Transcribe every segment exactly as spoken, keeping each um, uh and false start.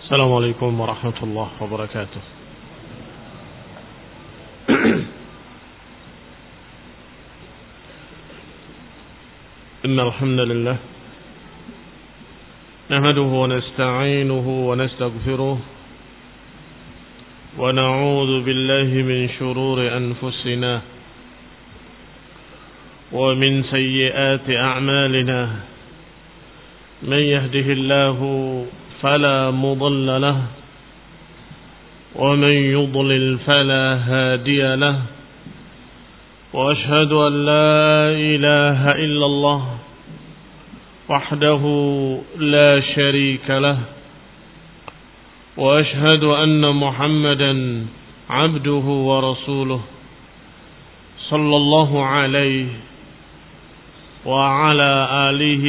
السلام عليكم ورحمة الله وبركاته. إن الحمد لله نحمده ونستعينه ونستغفره ونعوذ بالله من شرور أنفسنا ومن سيئات أعمالنا. من يهده الله فلا مضل له ومن يضلل فلا هادي له، وأشهد أن لا إله إلا الله وحده لا شريك له، وأشهد أن محمدا عبده ورسوله صلى الله عليه وعلى آله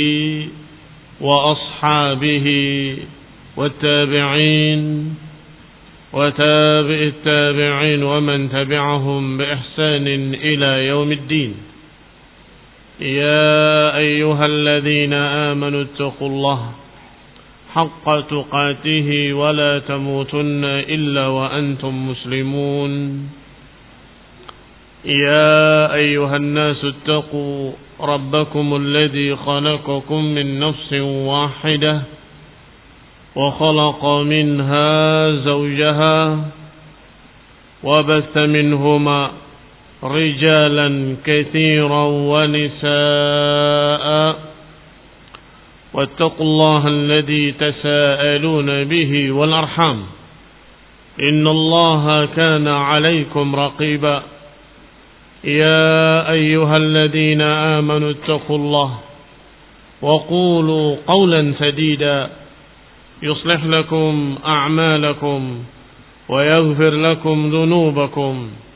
وأصحابه والتابعين وتابع التابعين ومن تبعهم بإحسان إلى يوم الدين. يا أيها الذين آمنوا اتقوا الله حق تقاته ولا تموتن إلا وأنتم مسلمون. يا أيها الناس اتقوا ربكم الذي خلقكم من نفس واحدة وخلق منها زوجها وبث منهما رجالا كثيرا ونساء، واتقوا الله الذي تساءلون به والأرحام إن الله كان عليكم رقيبا. يا أيها الذين آمنوا اتقوا الله وقولوا قولا سديدا يصلح لكم أعمالكم ويغفر لكم ذنوبكم،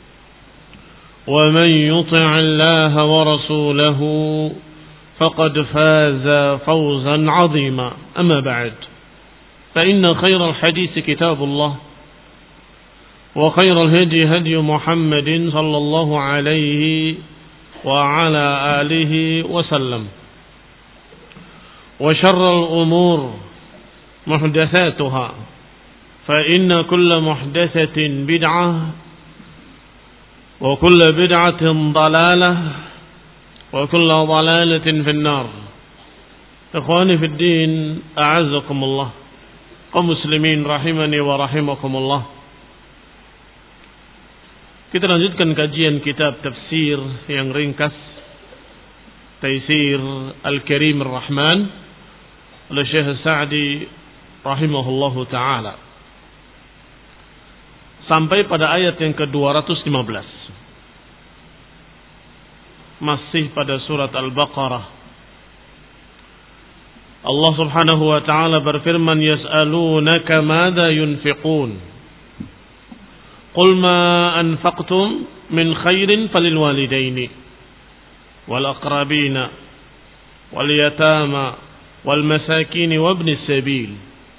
ومن يطع الله ورسوله فقد فاز فوزا عظيما. أما بعد، فإن خير الحديث كتاب الله، وخير الهدي هدي محمد صلى الله عليه وعلى آله وسلم، وشر الأمور محدثاتها، فإن كل محدثة بدعة وكل بدعة ضلالة وكل ضلالة في النار. إخواني في الدين، أعزكم الله، ومسلمين رحمني ورحمكم الله. Kita lanjutkan kajian kitab tafsir yang ringkas, Taisir Al-Karim Ar-Rahman oleh Syekh Sa'di rahimahullahu ta'ala, sampai pada ayat yang ke dua ratus lima belas. Masih pada surat Al-Baqarah. Allah subhanahu wa ta'ala berfirman, yas'alunaka madza yunfiqun qul ma anfaqtum min khairin falil walidaini wal aqrabina wal yatama wal masakin wa ibnis sabil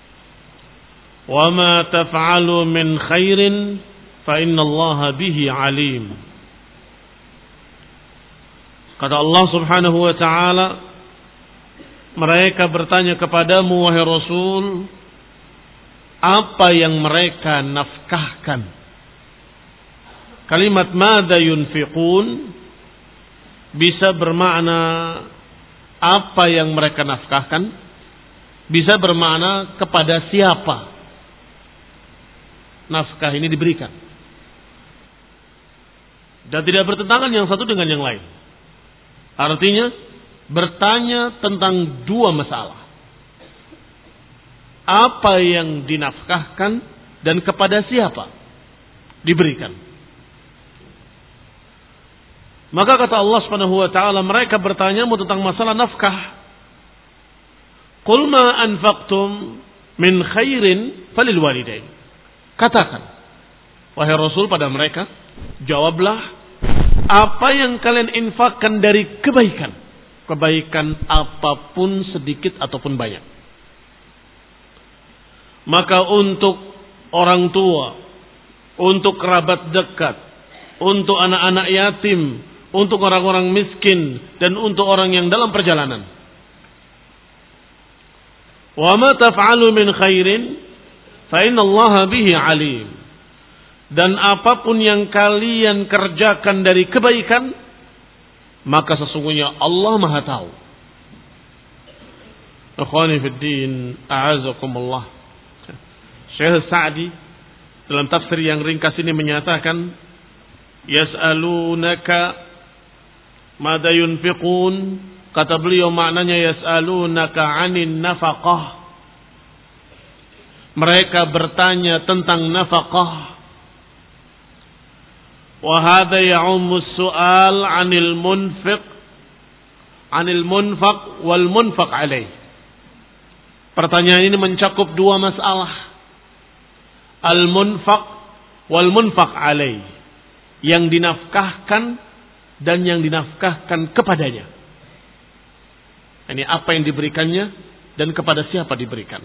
wa ma taf'alu min khairin fa innallaha bihi alim. Kata Allah subhanahu wa ta'ala, mereka bertanya kepadamu wahai Rasul, apa yang mereka nafkahkan. Kalimat madza yunfiqun bisa bermakna apa yang mereka nafkahkan, bisa bermakna kepada siapa nafkah ini diberikan, dan tidak bertentangan yang satu dengan yang lain. Artinya bertanya tentang dua masalah, apa yang dinafkahkan dan kepada siapa diberikan. Maka kata Allah Subhanahu wa taala, mereka bertanyamu tentang masalah nafkah. Qul ma anfaqtum min khairin falil walidain. Katakan wahai Rasul pada mereka, jawablah, apa yang kalian infakkan dari kebaikan, kebaikan apapun sedikit ataupun banyak. Maka untuk orang tua, untuk kerabat dekat, untuk anak-anak yatim, untuk orang-orang miskin, dan untuk orang yang dalam perjalanan. Wa ma taf'alu min khairin fa innallaha bihi alim. Dan apapun yang kalian kerjakan dari kebaikan, maka sesungguhnya Allah Maha tahu. Ikhwani fid din, a'azakumullah. Syekh Sa'di dalam tafsir yang ringkas ini menyatakan, yas'alunaka mada yunfiqun. Kata beliau maknanya yas'alunaka 'anin nafaqah. Mereka bertanya tentang nafaqah. Wa hadha ya'ummu as-su'al 'anil munfiq 'anil munfaq wal munfaq 'alaih. Pertanyaan ini mencakup dua masalah. Al-munfaq wal munfaq 'alaih. Yang dinafkahkan dan yang dinafkahkan kepadanya. Ini apa yang diberikannya dan kepada siapa diberikan.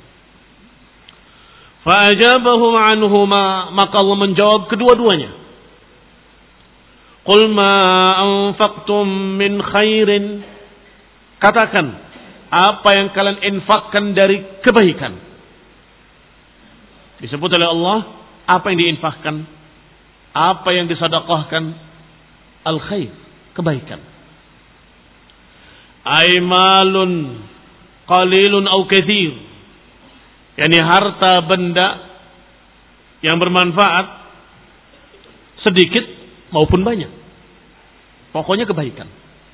Fa ajabahum 'anhuma, maka Allah menjawab kedua-duanya. Qul ma anfaqtum min khairin. Katakan, apa yang kalian infakkan dari kebaikan. Disebut oleh Allah, apa yang diinfakkan, apa yang disedekahkan, al-khair, kebaikan. Aimalun qalilun au katsir. Yani harta benda yang bermanfaat sedikit maupun banyak. Pokoknya kebaikan.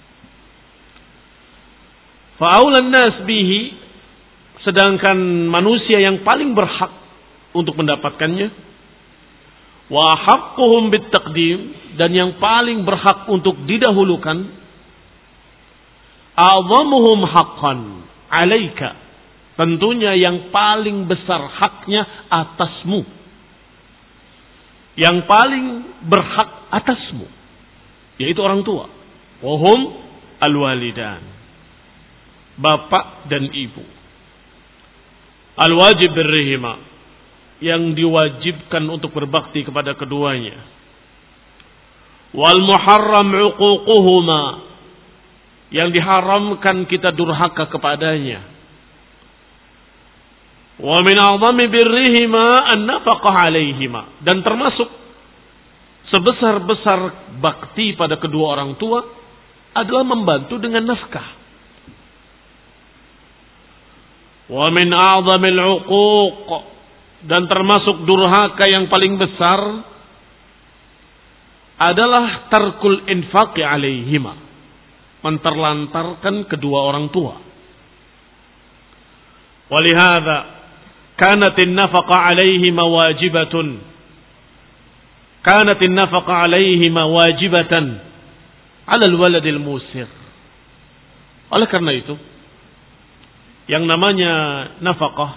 Fa'aulan nas bihi, sedangkan manusia yang paling berhak untuk mendapatkannya, wa haqquhum bitaqdim, dan yang paling berhak untuk didahulukan, a'zamuhum haqqan 'alaika, tentunya yang paling besar haknya atasmu, yang paling berhak atasmu, yaitu orang tua. Wahum alwalidan, bapak dan ibu. Alwajib birrihima, yang diwajibkan untuk berbakti kepada keduanya. Wal muharram uququhuma, yang diharamkan kita durhaka kepadanya. Wa min a'zami birrihima an-nafaqah 'alaihima, dan termasuk sebesar-besar bakti pada kedua orang tua adalah membantu dengan nafkah. Wa min a'zamil 'uquq, dan termasuk durhaka yang paling besar adalah tarkul infaqi 'alaihima, menterlantarkan kedua orang tua. Walihada kanatin nafaqa 'alaihima wajibatun. Kanatin nafaqa 'alaihima wajibatan 'ala al-waladil musir. Oleh karena itu, yang namanya nafaqah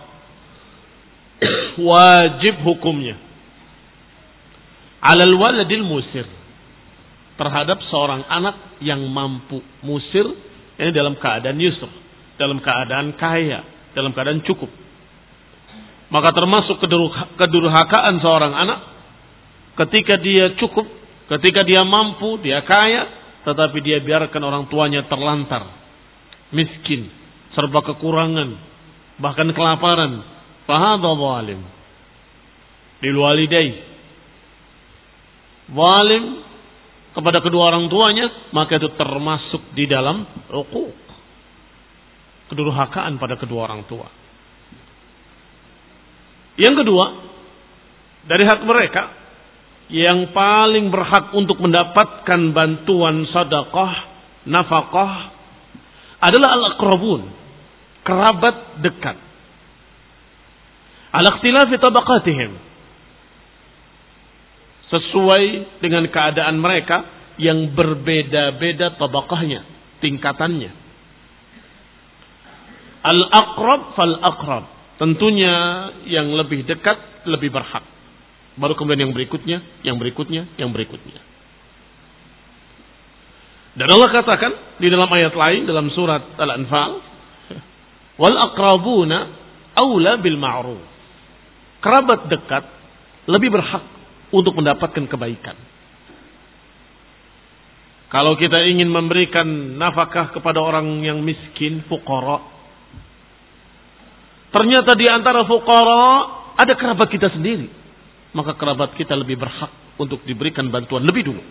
wajib hukumnya 'ala al-waladil musir, terhadap seorang anak yang mampu. Musir ini dalam keadaan yusr, dalam keadaan kaya, dalam keadaan cukup. Maka termasuk kedurhakaan seorang anak ketika dia cukup, ketika dia mampu, dia kaya, tetapi dia biarkan orang tuanya terlantar, miskin, serba kekurangan, bahkan kelaparan. Fahadha zalim lil walidai, zalim kepada kedua orang tuanya, maka itu termasuk di dalam uquq, kedurhakaan pada kedua orang tua. Yang kedua, dari hak mereka, yang paling berhak untuk mendapatkan bantuan sedekah, nafkah adalah al-aqrabun, kerabat dekat. Ala ikhtilafi tabaqatihim, sesuai dengan keadaan mereka yang berbeda-beda tabaqahnya, tingkatannya. Al-aqrab fal-aqrab, tentunya yang lebih dekat lebih berhak. Baru kemudian yang berikutnya, yang berikutnya, yang berikutnya. Dan Allah katakan di dalam ayat lain dalam surat Al-Anfal, wal aqrabuna aula bil ma'ruf. Kerabat dekat lebih berhak untuk mendapatkan kebaikan. Kalau kita ingin memberikan nafkah kepada orang yang miskin, fuqara, ternyata di antara fuqara ada kerabat kita sendiri, maka kerabat kita lebih berhak untuk diberikan bantuan lebih dulu.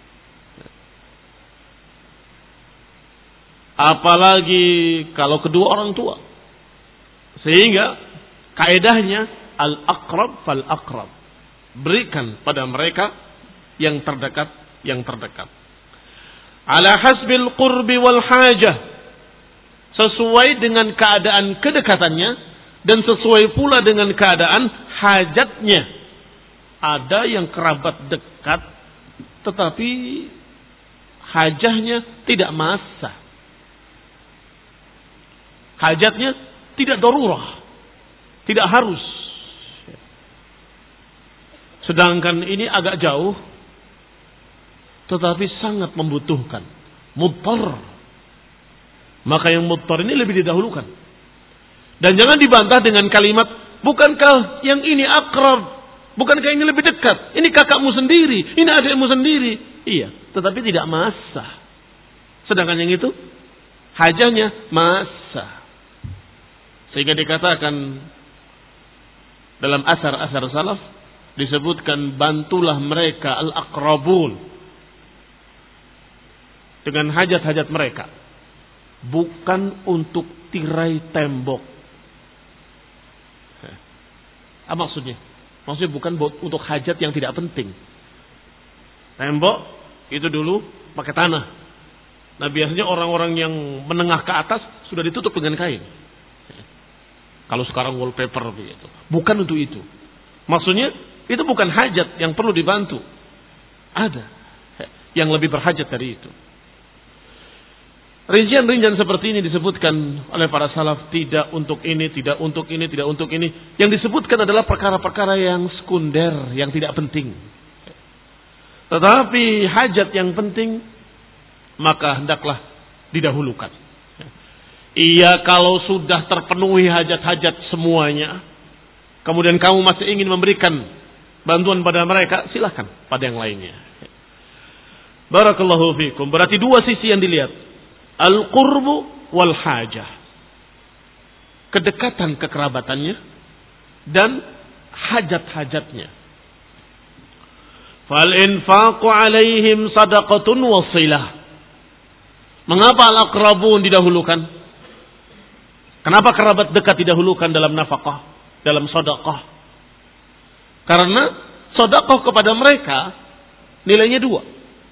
Apalagi kalau kedua orang tua. Sehingga kaedahnya al-aqrab fal-aqrab. Berikan pada mereka yang terdekat, yang terdekat. Ala hasbil qurbi wal hajah. Sesuai dengan keadaan kedekatannya dan sesuai pula dengan keadaan hajatnya. Ada yang kerabat dekat tetapi hajahnya tidak masa. Hajatnya tidak darurah, tidak harus. Sedangkan ini agak jauh, tetapi sangat membutuhkan. Mudtar. Maka yang mudtar ini lebih didahulukan. Dan jangan dibantah dengan kalimat, bukankah yang ini akrab? Bukankah ini lebih dekat? Ini kakakmu sendiri, ini adikmu sendiri. Iya, tetapi tidak masa. Sedangkan yang itu, hajahnya masa. Sehingga dikatakan dalam asar-asar salaf disebutkan bantulah mereka al-aqrabun dengan hajat-hajat mereka, bukan untuk tirai tembok. Apa maksudnya? Maksudnya bukan untuk hajat yang tidak penting. Tembok itu dulu pakai tanah. Nah biasanya orang-orang yang menengah ke atas sudah ditutup dengan kain. Kalau sekarang wallpaper begitu. Bukan untuk itu. Maksudnya itu bukan hajat yang perlu dibantu. Ada yang lebih berhajat dari itu. Rincian-rincian seperti ini disebutkan oleh para salaf, tidak untuk ini, tidak untuk ini, tidak untuk ini. Yang disebutkan adalah perkara-perkara yang sekunder, yang tidak penting. Tetapi hajat yang penting maka hendaklah didahulukan. Iya, kalau sudah terpenuhi hajat-hajat semuanya, kemudian kamu masih ingin memberikan bantuan pada mereka, silakan pada yang lainnya. Barakallahu fikum. Berarti dua sisi yang dilihat. Al-qurbu wal hajah. Kedekatan kekerabatannya dan hajat-hajatnya. Fal infaqu alaihim sadaqatun wasilah. Mengapa al-aqrabun didahulukan? Kenapa kerabat dekat didahulukan dalam nafkah, dalam sedekah? Karena sedekah kepada mereka nilainya dua.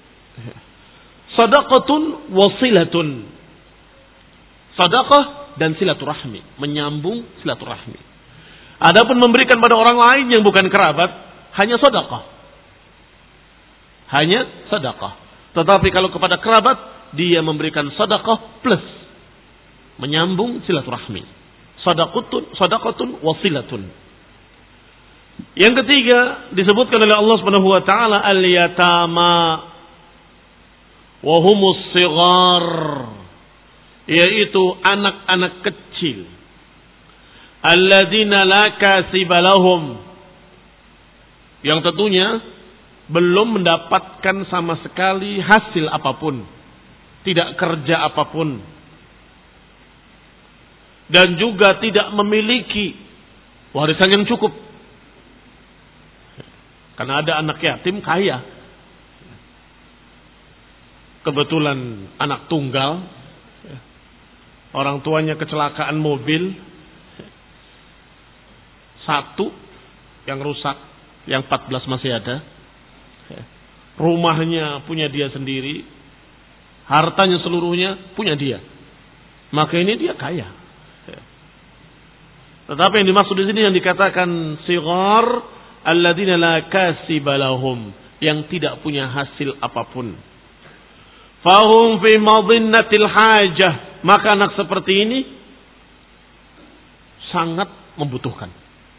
Sedekatun wasilatun. Sedekah dan silaturahmi, menyambung silaturahmi. Adapun memberikan pada orang lain yang bukan kerabat, hanya sedekah. Hanya sedekah. Tetapi kalau kepada kerabat, dia memberikan sedekah plus menyambung silaturahmi. Sadaqatun, sadaqatun wasilatun. Yang ketiga disebutkan oleh Allah Subhanahu wa taala al-yatama wa humus shighar, yaitu anak-anak kecil. Alladzina la kasiba lahum, yang tentunya belum mendapatkan sama sekali hasil apapun, tidak kerja apapun, dan juga tidak memiliki warisan yang cukup. Karena ada anak yatim kaya, kebetulan anak tunggal, orang tuanya kecelakaan mobil, satu yang rusak, yang empat belas masih ada. Rumahnya punya dia sendiri, hartanya seluruhnya punya dia. Maka ini dia kaya. Tetapi yang dimaksud di sini yang dikatakan sighar alladzina la kasiba lahum, yang tidak punya hasil apapun. Fahum fi madinnatil hajah, maka anak seperti ini sangat membutuhkan.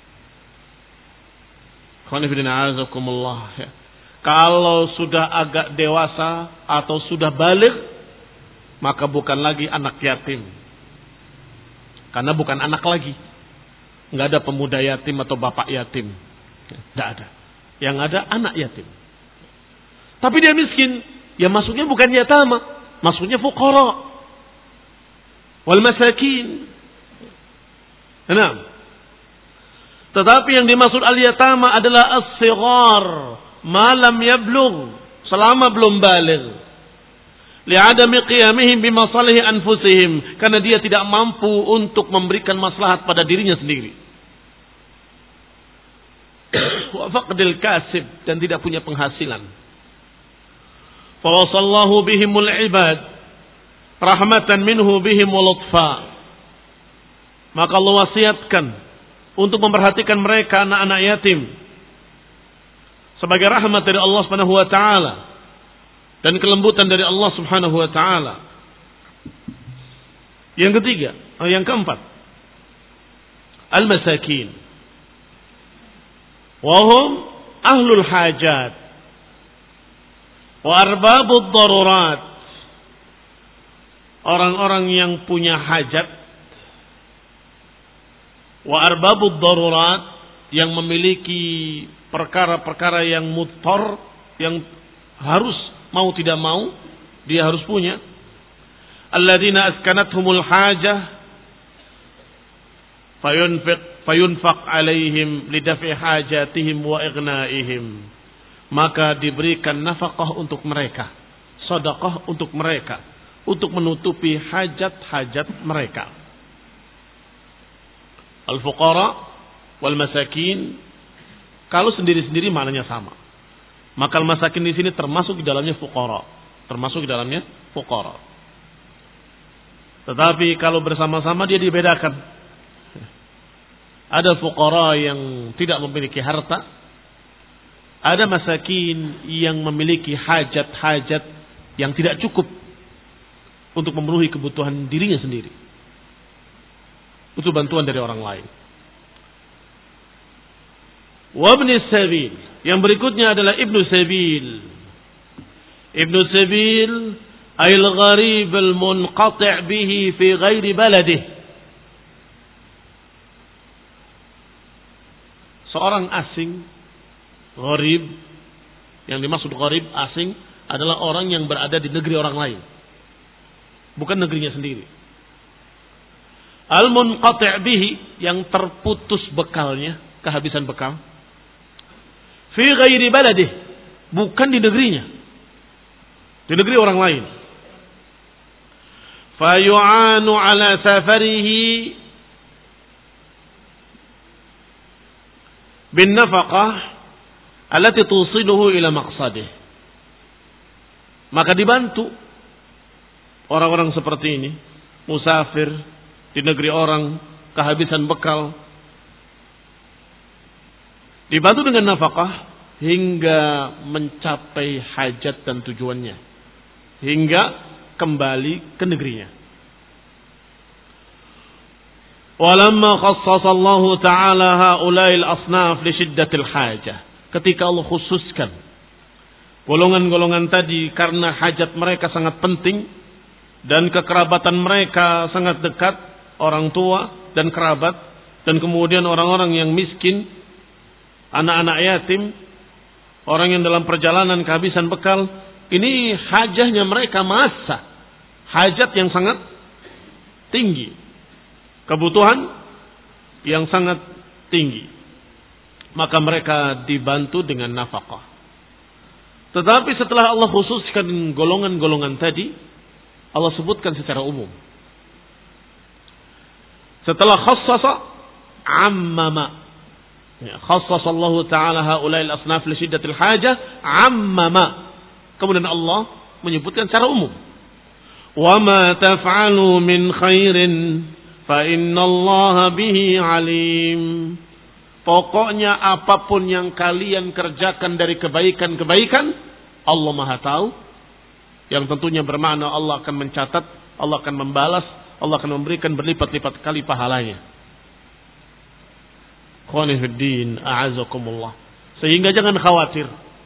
Kalau sudah agak dewasa atau sudah balik, maka bukan lagi anak yatim. Karena bukan anak lagi. Enggak ada pemuda yatim atau bapak yatim. Enggak ada. Yang ada anak yatim. Tapi dia miskin, ya masuknya bukan yatama, masuknya fuqara wal masakin. Nah, Tetapi yang dimaksud al-yatama adalah as-sighar, ma lam yablugh, selama belum baligh. Li'adami qiyamihim bimasalihi anfusihim, karena dia tidak mampu untuk memberikan maslahat pada dirinya sendiri. Wa faqdil kasib, dan tidak punya penghasilan. Fa wasallahu bihimul ibad rahmatan minhu bihim wa lutfa. Maka Allah wasiatkan untuk memperhatikan mereka anak-anak yatim sebagai rahmat dari Allah Subhanahu wa taala dan kelembutan dari Allah Subhanahu wa taala. Yang ketiga, yang keempat, al-masakin. Wa hum ahlul hajat wa arbabud darurat. Orang-orang yang punya hajat, wa arbabud darurat, yang memiliki perkara-perkara yang muttar, yang harus mau tidak mau dia harus punya. Alladzina askanathumul hajah fayunfiq fayunfaq alaihim lidaf'i hajatihim wa ignaihim. Maka diberikan nafkah untuk mereka, sedekah untuk mereka, untuk menutupi hajat-hajat mereka. Al-fuqara wal masakin, kalau sendiri-sendiri maknanya sama. Maka al-masakin di sini termasuk di dalamnya fuqara, termasuk di dalamnya fuqara. Tetapi kalau bersama-sama dia dibedakan. Ada fuqara yang tidak memiliki harta, ada masakin yang memiliki hajat-hajat yang tidak cukup untuk memenuhi kebutuhan dirinya sendiri. Butuh bantuan dari orang lain. Wa ibn sabil, yang berikutnya adalah ibnu sabil. Ibnu sabil ayil gharib al munqati' bihi fi ghairi baladihi. Seorang asing, gharib, yang dimaksud gharib asing adalah orang yang berada di negeri orang lain, bukan negerinya sendiri. Al-munqati' bihi, yang terputus bekalnya, kehabisan bekal. Fi ghairi baladih, bukan di negerinya, di negeri orang lain. Fa yu'anu ala safarihi bin nafaqah allati tusiluhu ila maqsadih. Maka dibantu orang-orang seperti ini, musafir di negeri orang, kehabisan bekal, dibantu dengan nafkah hingga mencapai hajat dan tujuannya, hingga kembali ke negerinya. Walamma khassasallahu ta'ala haula'il asnaf li shiddatil hajah. Ketika Allah khususkan golongan-golongan tadi karena hajat mereka sangat penting dan kekerabatan mereka sangat dekat, orang tua dan kerabat, dan kemudian orang-orang yang miskin, anak-anak yatim, orang yang dalam perjalanan kehabisan bekal, ini hajahnya mereka masa, hajat yang sangat tinggi, kebutuhan yang sangat tinggi. Maka mereka dibantu dengan nafkah. Tetapi setelah Allah khususkan golongan-golongan tadi, Allah sebutkan secara umum. Setelah khassasa ammama. Ya, khassasa Allah Ta'ala haula'il asnaf li shiddatil hajah ammama. Kemudian Allah menyebutkan secara umum. Wa ma taf'alu min khairin fa innallaha bihi alim. Pokoknya apapun yang kalian kerjakan dari kebaikan-kebaikan, Allah Maha tahu. Yang tentunya bermakna Allah akan mencatat, Allah akan membalas, Allah akan memberikan berlipat-lipat kali pahalanya. Khonifuddin, a'azakumullah. Sehingga jangan khawatir.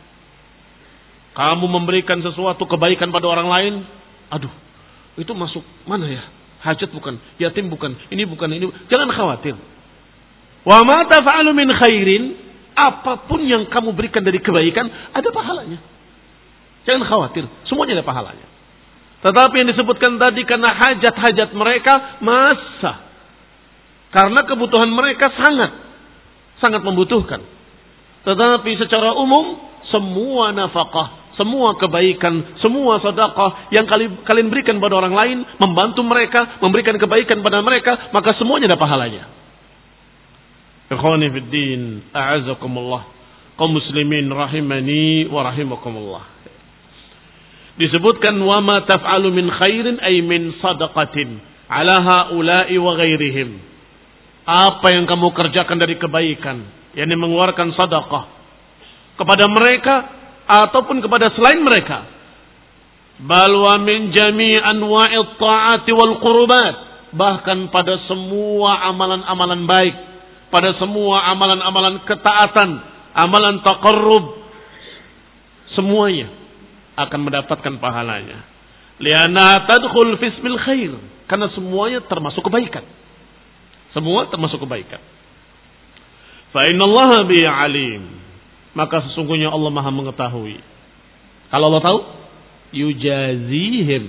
Kamu memberikan sesuatu kebaikan pada orang lain, aduh, itu masuk mana ya? Hajat bukan, yatim bukan, ini bukan, ini. Jangan khawatir. Wa ma taf'alu min khairin, apapun yang kamu berikan dari kebaikan, ada pahalanya. Jangan khawatir, semuanya ada pahalanya. Tetapi yang disebutkan tadi karena hajat-hajat mereka masa, karena kebutuhan mereka sangat sangat membutuhkan. Tetapi secara umum semua nafkah, semua kebaikan, semua sedekah yang kalian berikan pada orang lain, membantu mereka, memberikan kebaikan pada mereka, maka semuanya ada pahalanya. Ikhwani fid din, a'azakumullah. Kaum muslimin rahimani wa rahimakumullah. Disebutkan wa ma taf'alu min khairin ay min sadaqatin ala haula'i wa ghairihim. Apa yang kamu kerjakan dari kebaikan, yakni mengeluarkan sedekah kepada mereka ataupun kepada selain mereka. Bal wa min jami' anwa'it ta'ati wal qurbat, bahkan pada semua amalan-amalan baik, pada semua amalan-amalan ketaatan, amalan taqarrub, semuanya akan mendapatkan pahalanya. Lianna tadkhul fi ismil khair, karena semuanya termasuk kebaikan. Semua termasuk kebaikan. Fa innallaha bi alim, maka sesungguhnya Allah Maha mengetahui. Kalau Allah tahu, yujazihim.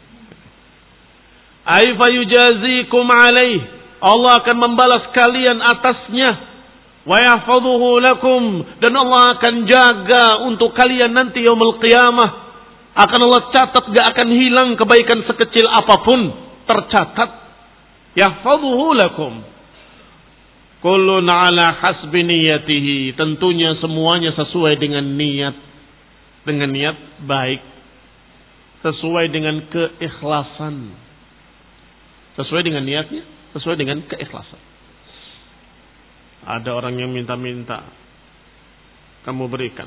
Ay fa yujazikum alaih, Allah akan membalas kalian atasnya. Wa yahfazuhu lakum, dan Allah akan jaga untuk kalian nanti yaumul qiyamah. Akan Allah catat, gak akan hilang kebaikan sekecil apapun, tercatat. Yahfazuhu lakum. Kullun ala hasbi niyatihi, tentunya semuanya sesuai dengan niat, dengan niat baik, sesuai dengan keikhlasan, sesuai dengan niatnya, sesuai dengan keikhlasan. Ada orang yang minta-minta, kamu berikan.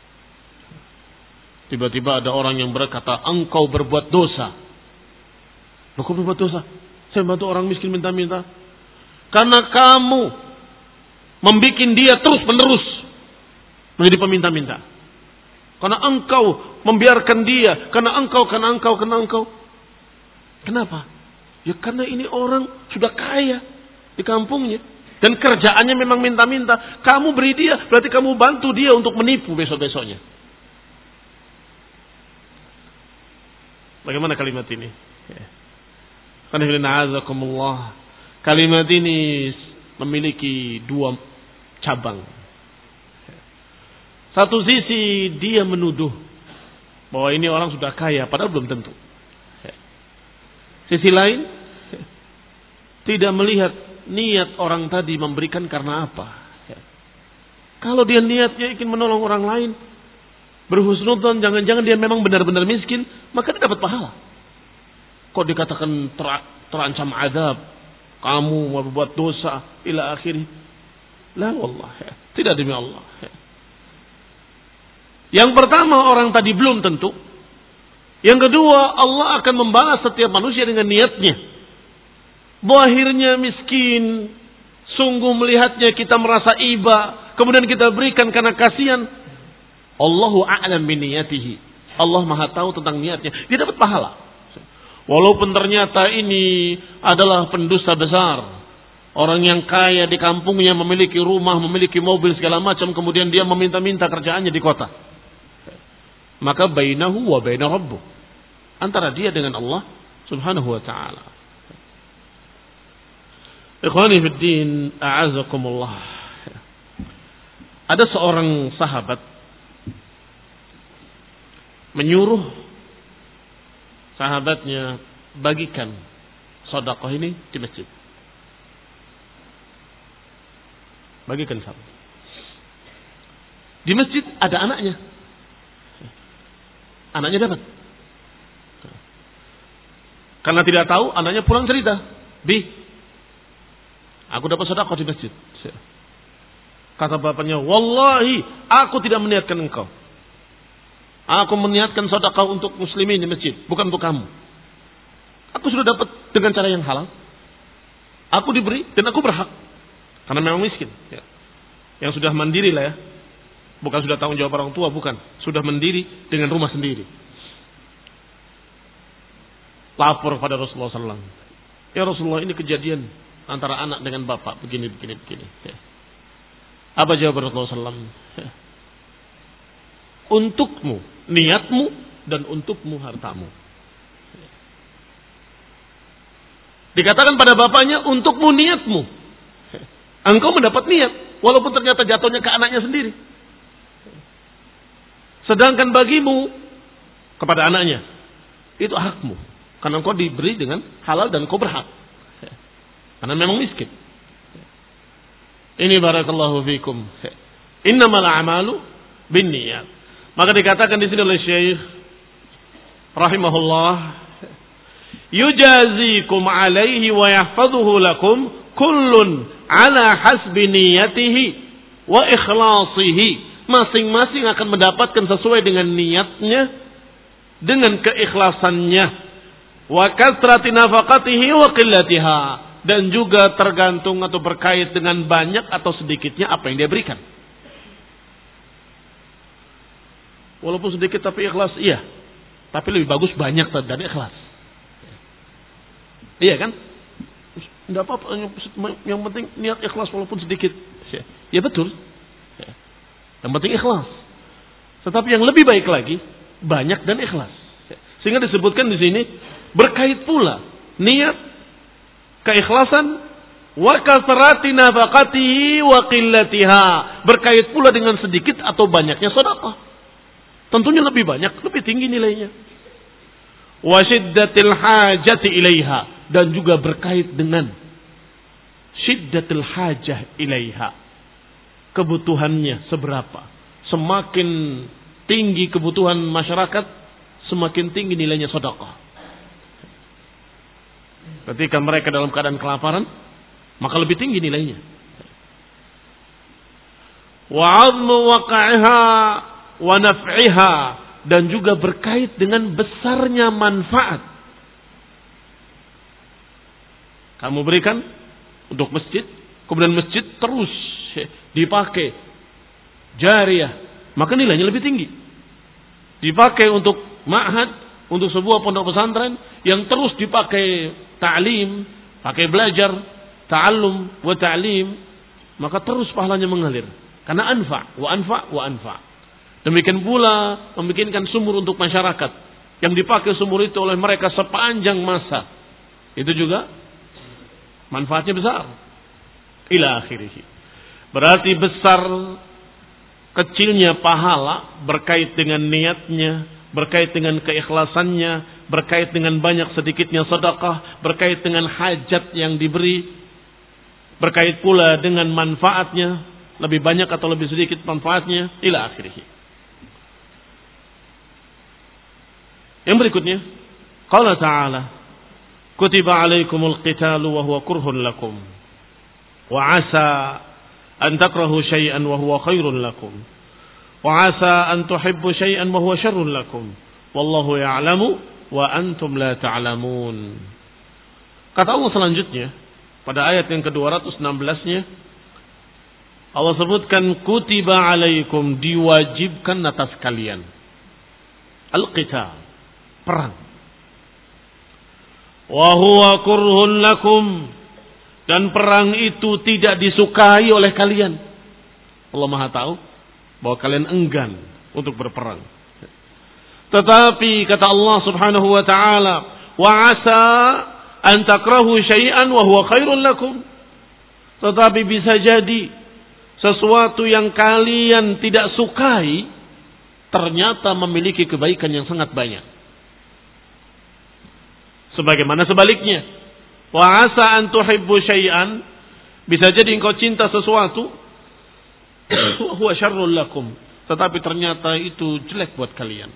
Tiba-tiba ada orang yang berkata, engkau berbuat dosa. Loh, kok berbuat dosa? Saya bantu orang miskin minta-minta. Karena kamu membuat dia terus-menerus menjadi peminta-minta. Karena engkau membiarkan dia, karena engkau, karena engkau, karena engkau. Kenapa? Ya karena ini orang sudah kaya di kampungnya. Dan kerjaannya memang minta-minta. Kamu beri dia, berarti kamu bantu dia untuk menipu besok-besoknya. Bagaimana kalimat ini? Kalimat ini memiliki dua cabang. Satu sisi dia menuduh bahwa ini orang sudah kaya, padahal belum tentu. Sisi lain, tidak melihat niat orang tadi memberikan karena apa. Kalau dia niatnya ingin menolong orang lain, berhusnudzon, jangan-jangan dia memang benar-benar miskin, maka dia dapat pahala. Kok dikatakan ter, terancam azab, kamu mau berbuat dosa ila akhirih. La wallah, tidak demi Allah. Yang pertama, orang tadi belum tentu. Yang kedua, Allah akan membalas setiap manusia dengan niatnya. Bahirnya miskin, sungguh melihatnya kita merasa iba, kemudian kita berikan karena kasihan. Allahu a'lam biniyatihi. Allah Maha tahu tentang niatnya. Dia dapat pahala. Walaupun ternyata ini adalah pendusta besar, orang yang kaya di kampungnya, memiliki rumah, memiliki mobil segala macam, kemudian dia meminta-minta kerjaannya di kota. Maka bainahu wa baina rabbuh, antara dia dengan Allah Subhanahu wa ta'ala. Ikhwani fid din, a'azakumullah. Ada seorang sahabat menyuruh sahabatnya bagikan sedekah ini di masjid. Bagikan sahabat. Di masjid ada anaknya. Anaknya dapat. Karena tidak tahu, anaknya pulang cerita, "Bi, aku dapat sedekah di masjid." Kata bapaknya, "Wallahi, aku tidak meniatkan engkau. Aku meniatkan sedekah untuk muslimin di masjid, bukan untuk kamu. Aku sudah dapat dengan cara yang halal. Aku diberi dan aku berhak. Karena memang miskin. Ya. Yang sudah mandiri lah ya. Bukan sudah tanggung jawab orang tua, bukan. Sudah mandiri dengan rumah sendiri. Lapor pada Rasulullah sallallahu alaihi wasallam. Ya Rasulullah, ini kejadian antara anak dengan bapak. Begini, begini, begini. Ya. Apa jawaban Rasulullah sallallahu alaihi wasallam? Ya. Untukmu, niatmu, dan untukmu hartamu. Ya. Dikatakan pada bapaknya, untukmu niatmu. Ya. Engkau mendapat niat, walaupun ternyata jatuhnya ke anaknya sendiri. Sedangkan bagimu, kepada anaknya, itu hakmu. Karena engkau diberi dengan halal dan engkau berhak. Karena memang miskin. Ini barakallahu fikum. Innamal a'malu binniyat. Maka dikatakan di sini oleh Syekh rahimahullah, yujazikum alaihi wa yahfazuhu lakum kullun ala hasbi niyatihi wa ikhlasihi. Masing-masing akan mendapatkan sesuai dengan niatnya, dengan keikhlasannya. Wa kathrati nafaqatihi wa qillatiha. Dan juga tergantung atau berkait dengan banyak atau sedikitnya apa yang dia berikan. Walaupun sedikit tapi ikhlas, iya. Tapi lebih bagus banyak dan ikhlas. Iya kan? Tidak apa-apa, yang penting niat ikhlas walaupun sedikit. Ya betul. Yang penting ikhlas. Tetapi yang lebih baik lagi, banyak dan ikhlas. Sehingga disebutkan di sini, berkait pula niat, keikhlasan, wa kasrati nafaqatihi wa qillatiha, berkait pula dengan sedikit atau banyaknya sedekah. Tentunya lebih banyak, lebih tinggi nilainya. Wa shiddatil hajati ilaiha, dan juga berkait dengan shiddatil hajah ilaiha, kebutuhannya seberapa. Semakin tinggi kebutuhan masyarakat, semakin tinggi nilainya sedekah. Ketika mereka dalam keadaan kelaparan, maka lebih tinggi nilainya. Wa 'azmu waqa'iha wa naf'iha, dan juga berkait dengan besarnya manfaat. Kamu berikan untuk masjid, kemudian masjid terus dipakai jariyah, maka nilainya lebih tinggi. Dipakai untuk ma'had, untuk sebuah pondok pesantren yang terus dipakai ta'lim, pakai belajar, ta'allum wa ta'lim, maka terus pahalanya mengalir. Karena anfa, wa anfa, wa anfa. Demikian pula membikinkan sumur untuk masyarakat, yang dipakai sumur itu oleh mereka sepanjang masa. Itu juga manfaatnya besar. Ila akhirih. Berarti besar kecilnya pahala berkait dengan niatnya, berkait dengan keikhlasannya, berkait dengan banyak sedikitnya sedekah, berkait dengan hajat yang diberi, berkait pula dengan manfaatnya, lebih banyak atau lebih sedikit manfaatnya, ila akhirih. Yang berikutnya, qala ta'ala, kutiba alaikumul qitalu wa huwa kurhun lakum, wa asa an takrahu syai'an wa huwa khairun lakum, wa asa an tuhibbu syai'an wa huwa syarrun lakum, wallahu ya'lamu wa antum la ta'lamun. Kata Allah selanjutnya pada ayat yang ke dua ratus enam belas-nya, Allah sebutkan kutiba alaikum, diwajibkan atas kalian, al-qital, perang, wa huwa kurhun lakum, dan perang itu tidak disukai oleh kalian. Allah Maha tahu bahwa kalian enggan untuk berperang. Tetapi kata Allah Subhanahu wa taala, wa asa an takrahu syai'an wa huwa khairun lakum. Tetapi bisa jadi sesuatu yang kalian tidak sukai ternyata memiliki kebaikan yang sangat banyak. Sebagaimana sebaliknya, wa asa an tuhibbu syai'an, bisa jadi engkau cinta sesuatu wa huwa syarrul lakum, tetapi ternyata itu jelek buat kalian.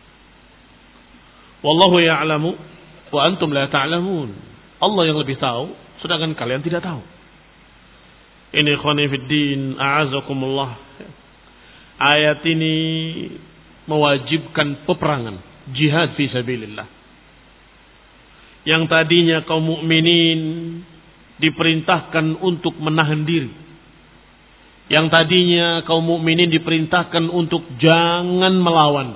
Wallahu ya'lamu wa antum la ta'lamun. Allah yang lebih tahu, sedangkan kalian tidak tahu. Ini ikhwani fid din, a'azakumullah. Ayat ini mewajibkan peperangan, jihad fi sabilillah. Yang tadinya kaum mukminin diperintahkan untuk menahan diri. Yang tadinya kaum mukminin diperintahkan untuk jangan melawan.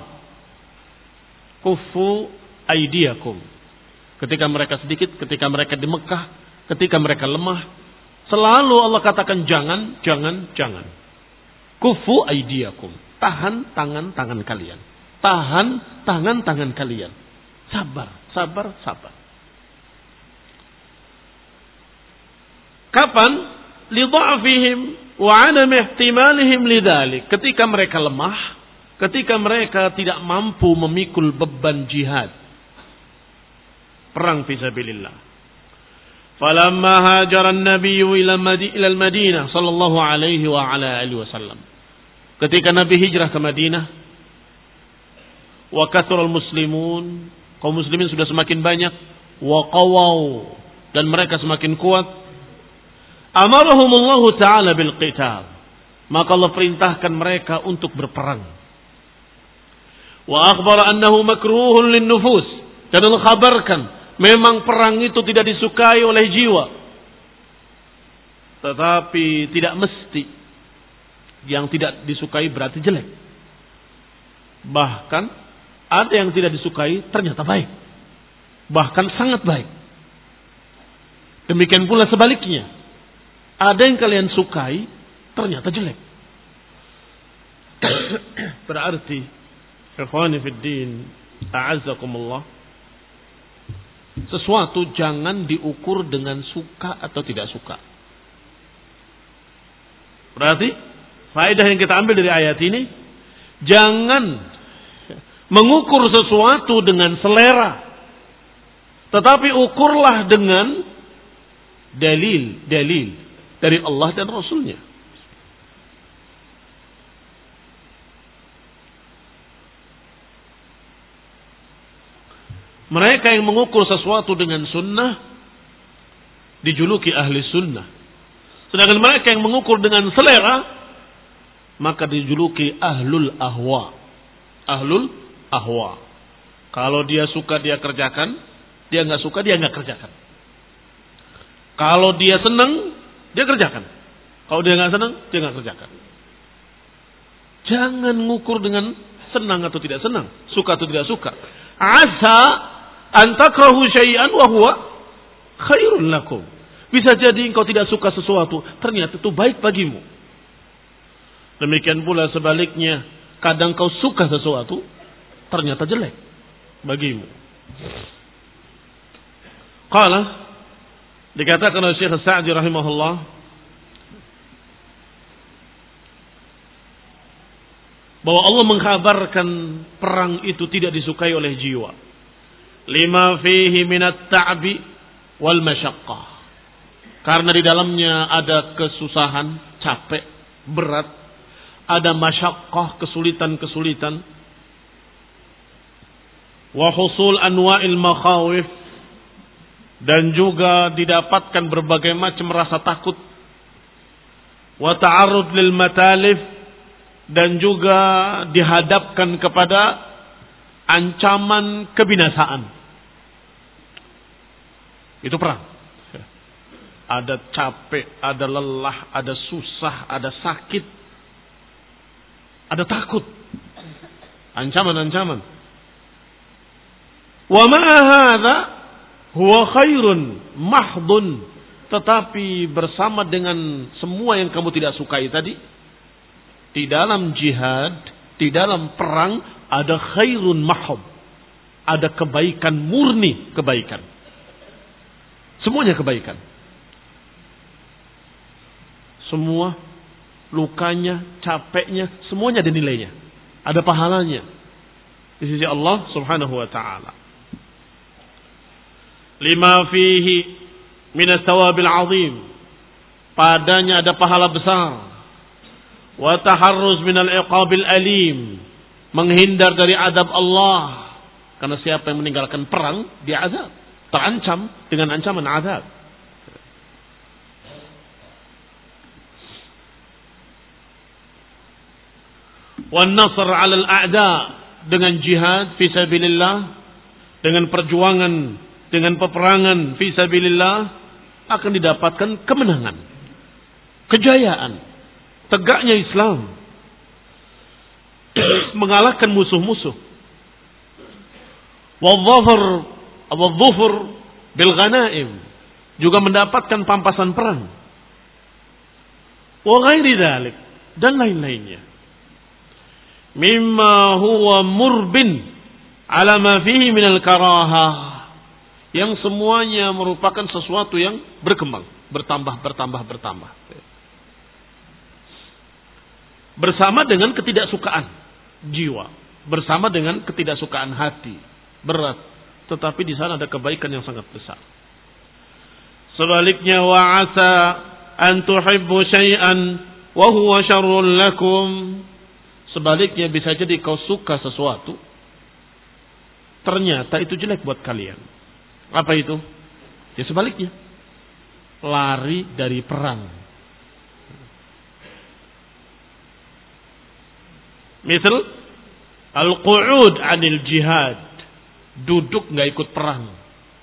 Kufu aidiakum. Ketika mereka sedikit, ketika mereka di Mekah, ketika mereka lemah, selalu Allah katakan jangan, jangan, jangan. Kufu aidiakum. Tahan tangan-tangan kalian. Tahan tangan-tangan kalian. Sabar, sabar, sabar. Kapan li dha'fihim wa 'adam ihtimalihim lidzalik. Ketika mereka lemah, ketika mereka tidak mampu memikul beban jihad, perang fi sabilillah. Falamma hajara an-nabiy ila al-Madinah sallallahu alaihi wa ala alihi wasallam. Ketika Nabi hijrah ke Madinah, wa kathural muslimun, kaum muslimin sudah semakin banyak, wa qawaw, dan mereka semakin kuat. Amarahumullahu ta'ala bil qital, maka Allah perintahkan mereka untuk berperang. Wa akhbara annahu makruhun lin nufus, dan Allah kabarkan memang perang itu tidak disukai oleh jiwa. Tetapi tidak mesti yang tidak disukai berarti jelek. Bahkan ada yang tidak disukai ternyata baik. Bahkan sangat baik. Demikian pula sebaliknya. Ada yang kalian sukai ternyata jelek. Berarti ikhwani fid din, a'azzakumullah, sesuatu jangan diukur dengan suka atau tidak suka. Berarti faedah yang kita ambil dari ayat ini, jangan mengukur sesuatu dengan selera, tetapi ukurlah dengan dalil-dalil dari Allah dan Rasulnya. Mereka yang mengukur sesuatu dengan sunnah dijuluki ahli sunnah. Sedangkan mereka yang mengukur dengan selera maka dijuluki ahlul ahwa. Ahlul ahwa. Kalau dia suka dia kerjakan, dia nggak suka dia nggak kerjakan. Kalau dia senang dia kerjakan. Kalau dia nggak senang dia nggak kerjakan. Jangan ngukur dengan senang atau tidak senang, suka atau tidak suka. Asa antakrahu syai'an wa huwa khairun lakum. Bisa jadi engkau tidak suka sesuatu, ternyata itu baik bagimu. Demikian pula sebaliknya, kadang kau suka sesuatu, ternyata jelek bagimu. Qala, dikatakan oleh Syekh Sa'di rahimahullah, bahwa Allah mengkhabarkan perang itu tidak disukai oleh jiwa. Lima fihi minat ta'bi wal masyaqqah. Karena di dalamnya ada kesusahan, capek, berat, ada masyaqqah, kesulitan-kesulitan. Wa husul anwa'il makhawif, dan juga didapatkan berbagai macam rasa takut. Wa ta'arrud lil matalif, dan juga dihadapkan kepada ancaman kebinasaan. Itu perang. Ada capek, ada lelah, ada susah, ada sakit, ada takut, ancaman-ancaman. Wa ma'a hadza huwa khairun mahdun, tetapi bersama dengan semua yang kamu tidak sukai tadi, di dalam jihad, di dalam perang ada khairun mahd, ada kebaikan murni, kebaikan. Semuanya kebaikan. Semua lukanya, capeknya, semuanya ada nilainya. Ada pahalanya di sisi Allah Subhanahu wa taala. Lima fihi min as-sawabil 'azim. Padanya ada pahala besar. Wa taharruz min al-iqabil alim. Menghindar dari adab Allah. Karena siapa yang meninggalkan perang, dia azab. Terancam dengan ancaman azab. Wan nasr 'ala al-a'da, dengan jihad fi sabilillah, dengan perjuangan, dengan peperangan fi sabilillah akan didapatkan kemenangan, kejayaan, tegaknya Islam, mengalahkan musuh-musuh. Wadh-dhafar wadh-dhufur bil ghanaim, juga mendapatkan pampasan perang. Wa ghairi dzalik, dan lain-lainnya. Mimma huwa murbin ala ma fihi min al-karahah, yang semuanya merupakan sesuatu yang berkembang, bertambah, bertambah, bertambah. bersama dengan ketidaksukaan jiwa, bersama dengan ketidaksukaan hati, berat. Tetapi di sana ada kebaikan yang sangat besar. Sebaliknya, wa asa an tuhibbu syai'an wa huwa syarrun lakum. Sebaliknya bisa jadi kau suka sesuatu, ternyata itu jelek buat kalian. Apa itu? Ya sebaliknya, lari dari perang. Misal al-qu'ud 'anil jihad, duduk enggak ikut perang.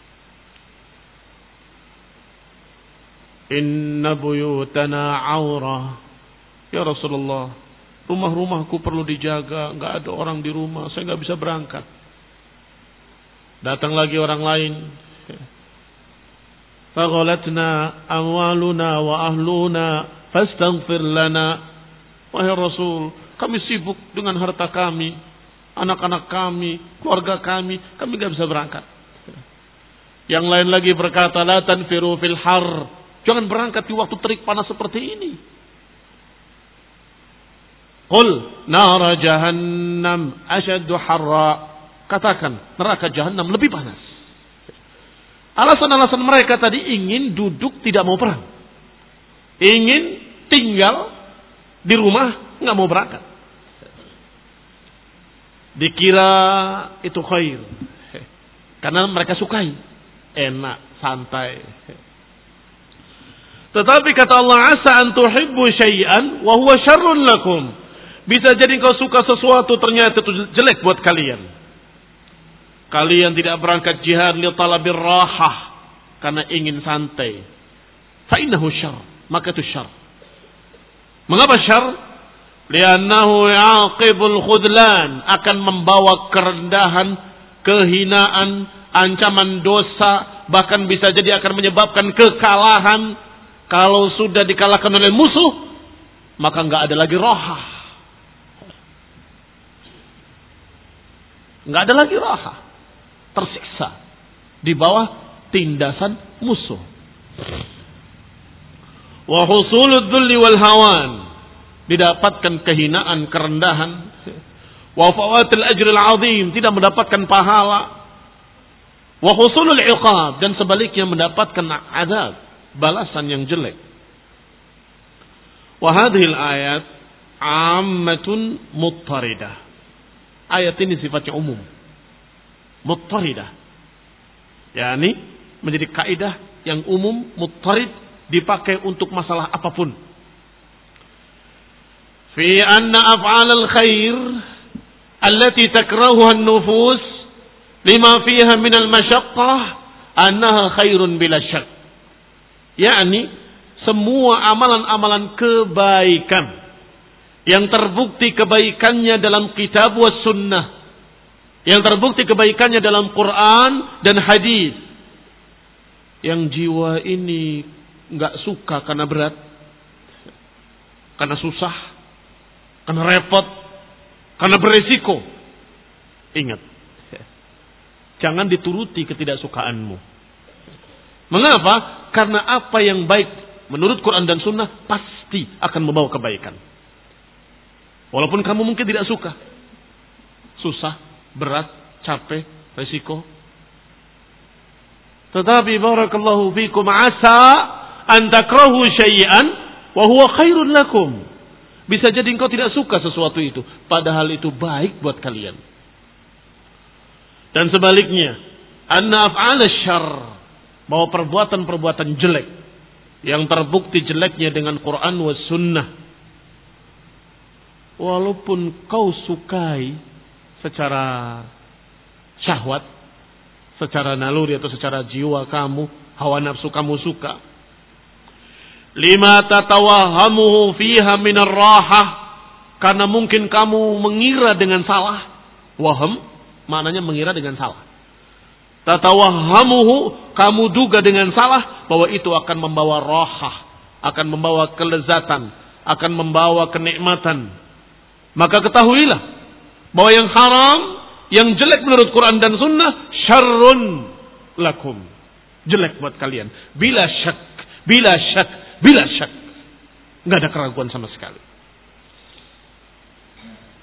Inna buyutana aurah. Ya Rasulullah, rumah-rumahku perlu dijaga, enggak ada orang di rumah, saya enggak bisa berangkat. Datang lagi orang lain. Faghalatna amwaluna wa ahluna fastaghfir lana. Wahai Rasul, kami sibuk dengan harta kami, anak-anak kami, keluarga kami, kami enggak bisa berangkat. Yang lain lagi berkata, la tanfiru fil har. Jangan berangkat di waktu terik panas seperti ini. Qul nara jahannam asyaddu harra. Katakan, neraka jahannam lebih panas. Alasan-alasan mereka tadi ingin duduk tidak mau perang. Ingin tinggal di rumah nggak mau berangkat. Dikira itu khair. Karena mereka sukai. Enak, santai. Tetapi kata Allah, asa an tuhibbu syai'an wa huwa syarrun lakum. Bisa jadi kau suka sesuatu ternyata itu jelek buat kalian. Kalian tidak berangkat jihad li talabir rahah karena ingin santai. Fa innahu syarr, maka itu syarr. Mengapa syarr? Li'annahu yaqibul khudlan, akan membawa kerendahan, kehinaan, ancaman dosa, bahkan bisa jadi akan menyebabkan kekalahan. Kalau sudah dikalahkan oleh musuh, maka enggak ada lagi rahah. Enggak ada lagi rahah. Tersiksa di bawah tindasan musuh. Wa husulud dhulli wal hawan, didapatkan kehinaan, kerendahan. Wa fawatil ajril azim, tidak mendapatkan pahala. Wa husulul iqab, dan sebaliknya mendapatkan azab, balasan yang jelek. Wa hadhil ayat ammatun muttaridah. Ayat ini sifatnya umum. Muttaridah. yakni menjadi kaidah yang umum, muttarid, dipakai untuk masalah apapun. Fi anna af'al al-khair allati takrahuha an-nufus lima fiha min al-masyaqqah annaha khairun bila syak. Yakni semua amalan-amalan kebaikan yang terbukti kebaikannya dalam kitab was sunnah, yang terbukti kebaikannya dalam Quran dan hadis, yang jiwa ini enggak suka karena berat, karena susah, karena repot, karena beresiko. Ingat, jangan dituruti ketidaksukaanmu. Mengapa? Karena apa yang baik menurut Quran dan Sunnah pasti akan membawa kebaikan. Walaupun kamu mungkin tidak suka, susah, berat, capek, resiko. Tetapi barakallahu fikum, asa an takrahu syai'an wa huwa khairun lakum. Bisa jadi engkau tidak suka sesuatu itu, padahal itu baik buat kalian. Dan sebaliknya, anna af'al syarr, bahwa perbuatan-perbuatan jelek yang terbukti jeleknya dengan Quran was sunnah, walaupun kau sukai secara syahwat, secara naluri atau secara jiwa kamu, hawa nafsu kamu suka, lima tatawahamuhu fiha minar rahah, karena mungkin kamu mengira dengan salah. Waham maknanya mengira dengan salah. Tatawahamuhu, kamu duga dengan salah bahwa itu akan membawa rahah, akan membawa kelezatan, akan membawa kenikmatan. Maka ketahuilah bahwa yang haram, yang jelek menurut Quran dan Sunnah, syarrun lakum, jelek buat kalian. Bila syak, bila syak, bila syak, nggak ada keraguan sama sekali.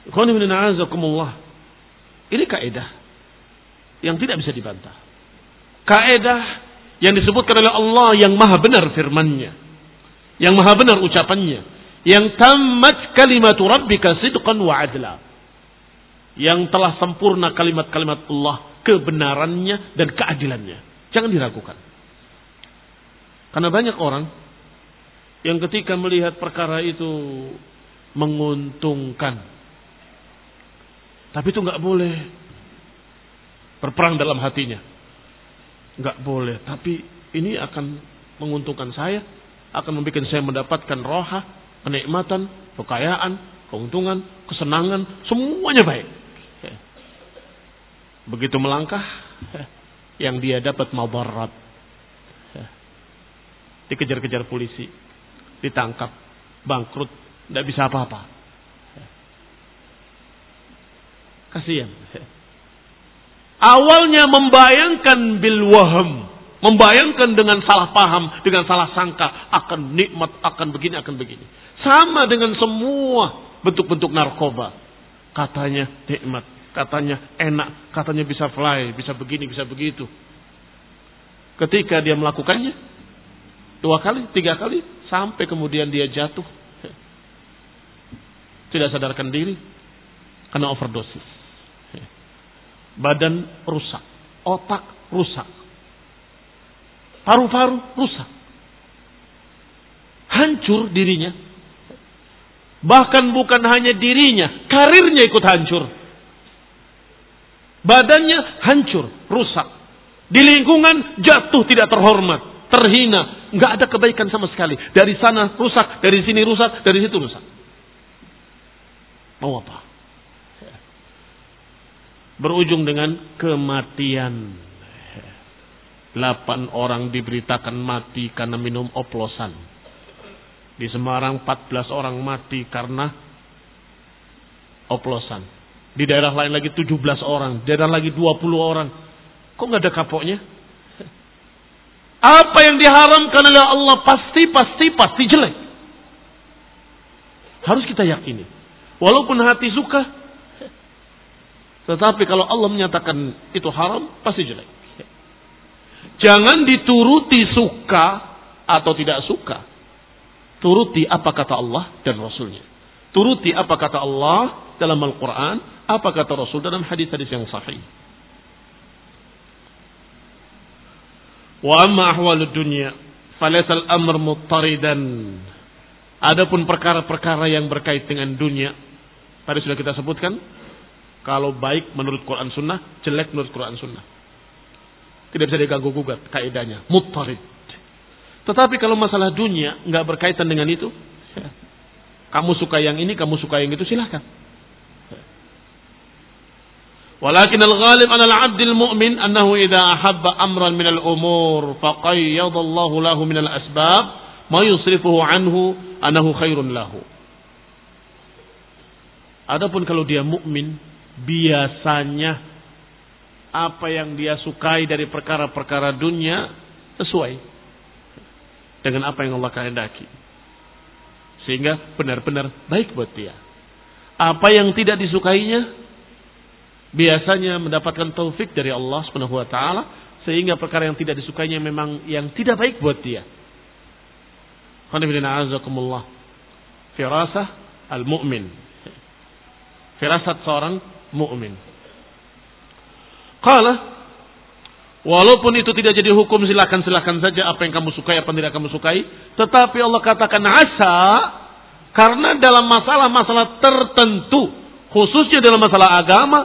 Ini kaidah yang tidak bisa dibantah. Kaidah yang disebutkan oleh Allah yang maha benar firman-Nya, yang maha benar ucapannya, yang tammat kalimatu rabbika sidqan wa adla, yang telah sempurna kalimat-kalimat Allah, kebenarannya dan keadilannya. Jangan diragukan. Karena banyak orang yang ketika melihat perkara itu menguntungkan, tapi itu nggak boleh berperang dalam hatinya. Nggak boleh, tapi ini akan menguntungkan saya, akan membuat saya mendapatkan roha, kenikmatan, kekayaan, keuntungan, kesenangan, semuanya baik. Begitu melangkah, yang dia dapat madarat, dikejar-kejar polisi, ditangkap, bangkrut, tidak bisa apa-apa. Kasihan. Awalnya membayangkan bil waham, membayangkan dengan salah paham, dengan salah sangka akan nikmat, akan begini, akan begini. Sama dengan semua bentuk-bentuk narkoba. Katanya nikmat, katanya enak, katanya bisa fly, bisa begini, bisa begitu. Ketika dia melakukannya dua kali, tiga kali, sampai kemudian dia jatuh, tidak sadarkan diri karena overdosis. Badan rusak, otak rusak, paru-paru rusak, hancur dirinya. Bahkan bukan hanya dirinya, karirnya ikut hancur. Badannya hancur, rusak. Di lingkungan jatuh tidak terhormat, terhina, nggak ada kebaikan sama sekali. Dari sana rusak, dari sini rusak, dari situ rusak. Mau apa? Berujung dengan kematian. Delapan orang diberitakan mati karena minum oplosan. Di Semarang empat belas orang mati karena oplosan. Di daerah lain lagi tujuh belas orang. Di daerah lagi dua puluh orang. Kok nggak ada kapoknya? Apa yang diharamkan oleh Allah pasti, pasti, pasti jelek. Harus kita yakini. Walaupun hati suka, tetapi kalau Allah menyatakan itu haram, pasti jelek. Jangan dituruti suka atau tidak suka. Turuti apa kata Allah dan Rasulnya. Turuti apa kata Allah dalam Al-Quran, apa kata Rasul dalam hadis-hadis yang sahih. Wa amma ahwalud dunya falaisal amr muttaridan. Adapun perkara-perkara yang berkait dengan dunia, tadi sudah kita sebutkan. Kalau baik menurut Quran Sunnah, jelek menurut Quran Sunnah. Tidak bisa diganggu gugat kaidahnya, muttarid. Tetapi kalau masalah dunia nggak berkaitan dengan itu, ya. Kamu suka yang ini, kamu suka yang itu, silahkan. Walakin al-ghalib 'ala al-'abdil mu'min annahu idza ahabba amran min al-umur faqayyada Allahu lahu min al-asbab ma yusrifuhu anhu annahu khairun lahu. Adapun kalau dia mukmin, biasanya apa yang dia sukai dari perkara-perkara dunia sesuai dengan apa yang Allah kehendaki, sehingga benar-benar baik buat dia. Apa yang tidak disukainya biasanya mendapatkan taufik dari Allah Subhanahu wa taala, sehingga perkara yang tidak disukainya memang yang tidak baik buat dia. Qanifidina azakumullah. Firasah al-mu'min. Firasat seorang mukmin. Qala, walaupun itu tidak jadi hukum, silakan-silakan saja apa yang kamu sukai, apa yang tidak kamu sukai. Tetapi Allah katakan asa, karena dalam masalah-masalah tertentu, khususnya dalam masalah agama,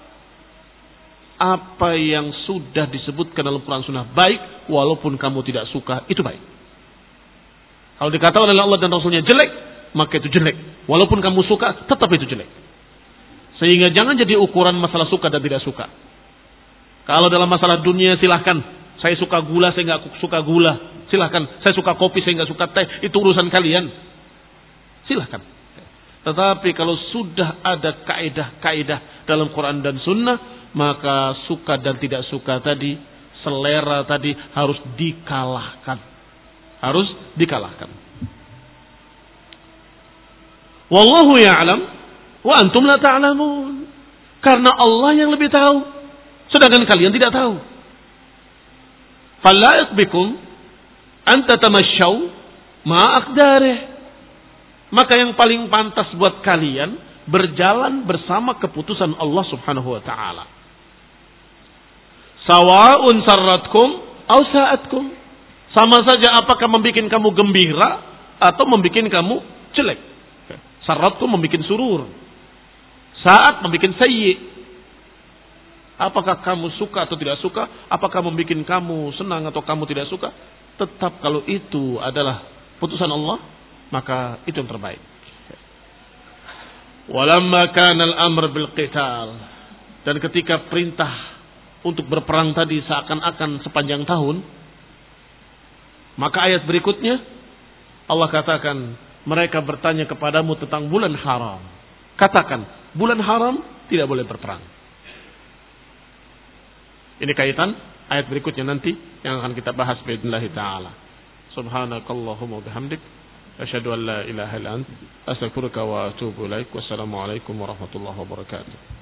apa yang sudah disebutkan dalam Quran Sunnah baik, walaupun kamu tidak suka, itu baik. Kalau dikatakan oleh Allah dan Rasulnya jelek, maka itu jelek. Walaupun kamu suka, tetap itu jelek. Sehingga jangan jadi ukuran masalah suka dan tidak suka. Kalau dalam masalah dunia silahkan. Saya suka gula, saya nggak suka gula. Silahkan. Saya suka kopi, saya nggak suka teh. Itu urusan kalian. Silahkan. Tetapi kalau sudah ada kaidah-kaidah dalam Quran dan Sunnah, maka suka dan tidak suka tadi, selera tadi harus dikalahkan. Harus dikalahkan. Wallahu ya'lam Wa antum la ta'lamun. Karena Allah yang lebih tahu, sedangkan kalian tidak tahu. Fallaiq bikum an tatamasyaw ma aqdarih. Maka yang paling pantas buat kalian berjalan bersama keputusan Allah Subhanahu wa taala. Sawa'un sarratkum aw sa'atkum. Sama saja apakah membuat kamu gembira atau membuat kamu jelek. Sarratkum membuat surur. Saat membuat sayyi. Apakah kamu suka atau tidak suka? Apakah membuat kamu senang atau kamu tidak suka? Tetap kalau itu adalah putusan Allah, maka itu yang terbaik. Walamma kana al-amr bil qital. Dan ketika perintah untuk berperang tadi seakan-akan sepanjang tahun, maka ayat berikutnya Allah katakan, mereka bertanya kepadamu tentang bulan haram. Katakan, bulan haram tidak boleh berperang. Ini kaitan ayat berikutnya nanti yang akan kita bahas biidznillah taala. Subhanakallahumma wa bihamdik asyhadu an la ilaha illa anta astaghfiruka wa atubu ilaik. Wassalamu alaikum warahmatullahi wabarakatuh.